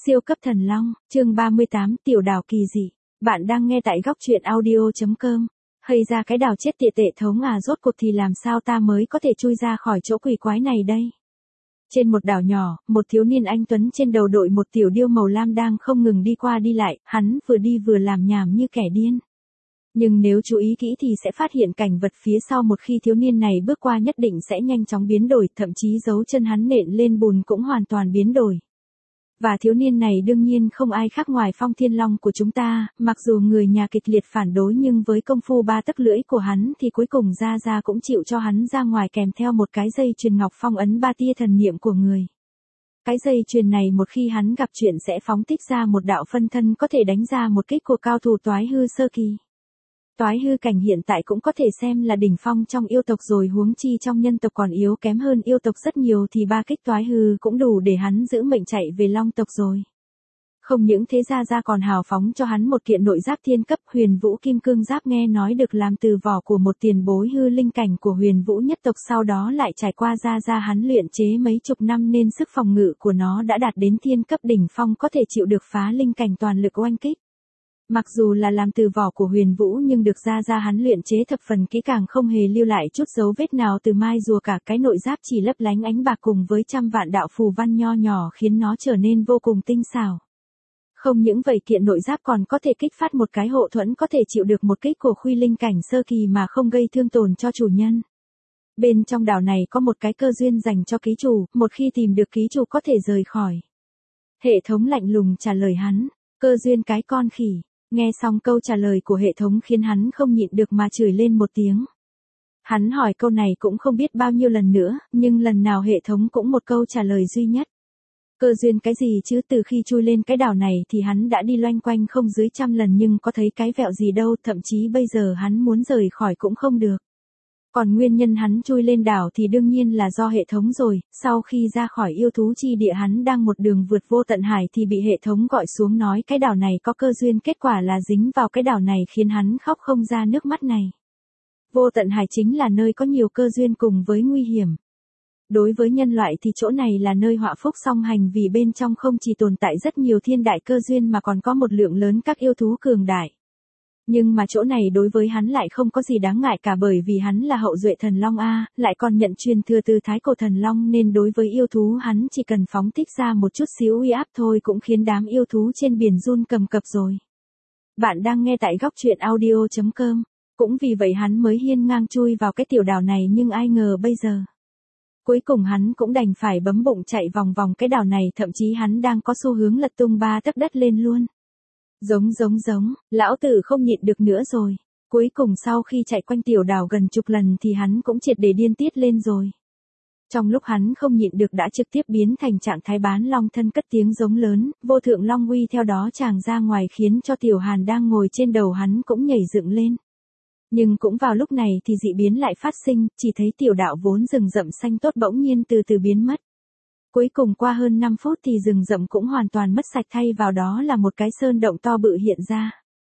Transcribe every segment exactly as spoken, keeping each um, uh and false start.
Siêu cấp thần long, chương ba mươi tám, tiểu đào kỳ dị. Bạn đang nghe tại góc truyện audio chấm com. Hay ra cái đào chết tiệt tệ thống à, rốt cuộc thì làm sao ta mới có thể chui ra khỏi chỗ quỷ quái này đây? Trên một đảo nhỏ, một thiếu niên anh tuấn trên đầu đội một tiểu điêu màu lam đang không ngừng đi qua đi lại, hắn vừa đi vừa làm nhảm như kẻ điên. Nhưng nếu chú ý kỹ thì sẽ phát hiện cảnh vật phía sau một khi thiếu niên này bước qua nhất định sẽ nhanh chóng biến đổi, thậm chí dấu chân hắn nện lên bùn cũng hoàn toàn biến đổi. Và thiếu niên này đương nhiên không ai khác ngoài Phong Thiên Long của chúng ta, mặc dù người nhà kịch liệt phản đối nhưng với công phu ba tấc lưỡi của hắn thì cuối cùng Gia Gia cũng chịu cho hắn ra ngoài kèm theo một cái dây chuyền ngọc phong ấn ba tia thần niệm của người. Cái dây chuyền này một khi hắn gặp chuyện sẽ phóng thích ra một đạo phân thân có thể đánh ra một kích của cao thủ toái hư sơ kỳ. Toái hư cảnh hiện tại cũng có thể xem là đỉnh phong trong yêu tộc rồi, huống chi trong nhân tộc còn yếu kém hơn yêu tộc rất nhiều thì ba kích toái hư cũng đủ để hắn giữ mệnh chạy về long tộc rồi. Không những thế, Gia Gia còn hào phóng cho hắn một kiện nội giáp thiên cấp Huyền Vũ Kim Cương Giáp, nghe nói được làm từ vỏ của một tiền bối hư linh cảnh của Huyền Vũ nhất tộc, sau đó lại trải qua Gia Gia hắn luyện chế mấy chục năm nên sức phòng ngự của nó đã đạt đến thiên cấp đỉnh phong, có thể chịu được phá linh cảnh toàn lực oanh kích. Mặc dù là làm từ vỏ của Huyền Vũ nhưng được Gia Gia hắn luyện chế thập phần kỹ càng, không hề lưu lại chút dấu vết nào từ mai rùa cả, cái nội giáp chỉ lấp lánh ánh bạc cùng với trăm vạn đạo phù văn nho nhỏ khiến nó trở nên vô cùng tinh xảo. Không những vậy, kiện nội giáp còn có thể kích phát một cái hộ thuẫn có thể chịu được một kích của khuy linh cảnh sơ kỳ mà không gây thương tổn cho chủ nhân. Bên trong đảo này có một cái cơ duyên dành cho ký chủ, một khi tìm được ký chủ có thể rời khỏi. Hệ thống lạnh lùng trả lời hắn, cơ duyên cái con khỉ. Nghe xong câu trả lời của hệ thống khiến hắn không nhịn được mà chửi lên một tiếng. Hắn hỏi câu này cũng không biết bao nhiêu lần nữa, nhưng lần nào hệ thống cũng một câu trả lời duy nhất. Cơ duyên cái gì chứ, từ khi chui lên cái đảo này thì hắn đã đi loanh quanh không dưới trăm lần nhưng có thấy cái vẹo gì đâu, thậm chí bây giờ hắn muốn rời khỏi cũng không được. Còn nguyên nhân hắn chui lên đảo thì đương nhiên là do hệ thống rồi, sau khi ra khỏi yêu thú chi địa hắn đang một đường vượt vô tận hải thì bị hệ thống gọi xuống nói cái đảo này có cơ duyên, kết quả là dính vào cái đảo này khiến hắn khóc không ra nước mắt này. Vô tận hải chính là nơi có nhiều cơ duyên cùng với nguy hiểm. Đối với nhân loại thì chỗ này là nơi họa phúc song hành, vì bên trong không chỉ tồn tại rất nhiều thiên đại cơ duyên mà còn có một lượng lớn các yêu thú cường đại. Nhưng mà chỗ này đối với hắn lại không có gì đáng ngại cả, bởi vì hắn là hậu duệ thần long A, lại còn nhận truyền thừa từ thái cổ thần long nên đối với yêu thú hắn chỉ cần phóng thích ra một chút xíu uy áp thôi cũng khiến đám yêu thú trên biển run cầm cập rồi. Bạn đang nghe tại góc truyện audio chấm com, cũng vì vậy hắn mới hiên ngang chui vào cái tiểu đảo này, nhưng ai ngờ bây giờ. Cuối cùng hắn cũng đành phải bấm bụng chạy vòng vòng cái đảo này, thậm chí hắn đang có xu hướng lật tung ba tấc đất lên luôn. Giống giống giống, lão tử không nhịn được nữa rồi. Cuối cùng sau khi chạy quanh tiểu đảo gần chục lần thì hắn cũng triệt để điên tiết lên rồi. Trong lúc hắn không nhịn được đã trực tiếp biến thành trạng thái bán long thân, cất tiếng giống lớn, vô thượng long uy theo đó tràn ra ngoài khiến cho tiểu hàn đang ngồi trên đầu hắn cũng nhảy dựng lên. Nhưng cũng vào lúc này thì dị biến lại phát sinh, chỉ thấy tiểu đạo vốn rừng rậm xanh tốt bỗng nhiên từ từ biến mất. Cuối cùng qua hơn năm phút thì rừng rậm cũng hoàn toàn mất sạch, thay vào đó là một cái sơn động to bự hiện ra.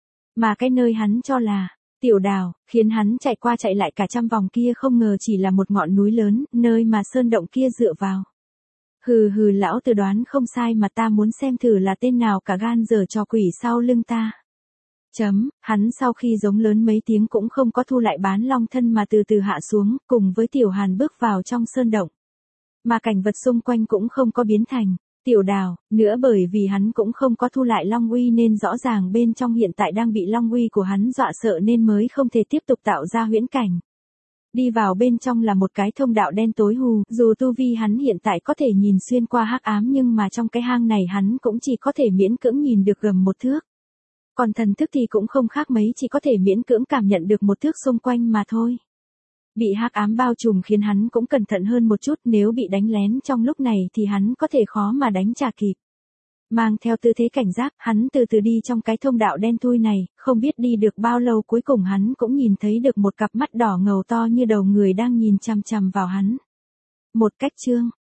Mà cái nơi hắn cho là tiểu đảo, khiến hắn chạy qua chạy lại cả trăm vòng kia không ngờ chỉ là một ngọn núi lớn, nơi mà sơn động kia dựa vào. Hừ hừ, lão tử đoán không sai mà, ta muốn xem thử là tên nào cả gan giở trò quỷ sau lưng ta. Chấm, hắn sau khi giống lớn mấy tiếng cũng không có thu lại bán long thân mà từ từ hạ xuống, cùng với tiểu hàn bước vào trong sơn động. Mà cảnh vật xung quanh cũng không có biến thành tiểu đảo nữa, bởi vì hắn cũng không có thu lại long uy nên rõ ràng bên trong hiện tại đang bị long uy của hắn dọa sợ nên mới không thể tiếp tục tạo ra huyễn cảnh. Đi vào bên trong là một cái thông đạo đen tối hù, dù tu vi hắn hiện tại có thể nhìn xuyên qua hắc ám nhưng mà trong cái hang này hắn cũng chỉ có thể miễn cưỡng nhìn được gầm một thước. Còn thần thức thì cũng không khác mấy, chỉ có thể miễn cưỡng cảm nhận được một thước xung quanh mà thôi. Bị hắc ám bao trùm khiến hắn cũng cẩn thận hơn một chút, nếu bị đánh lén trong lúc này thì hắn có thể khó mà đánh trả kịp. Mang theo tư thế cảnh giác, hắn từ từ đi trong cái thông đạo đen thui này, không biết đi được bao lâu cuối cùng hắn cũng nhìn thấy được một cặp mắt đỏ ngầu to như đầu người đang nhìn chằm chằm vào hắn. Một cách trương,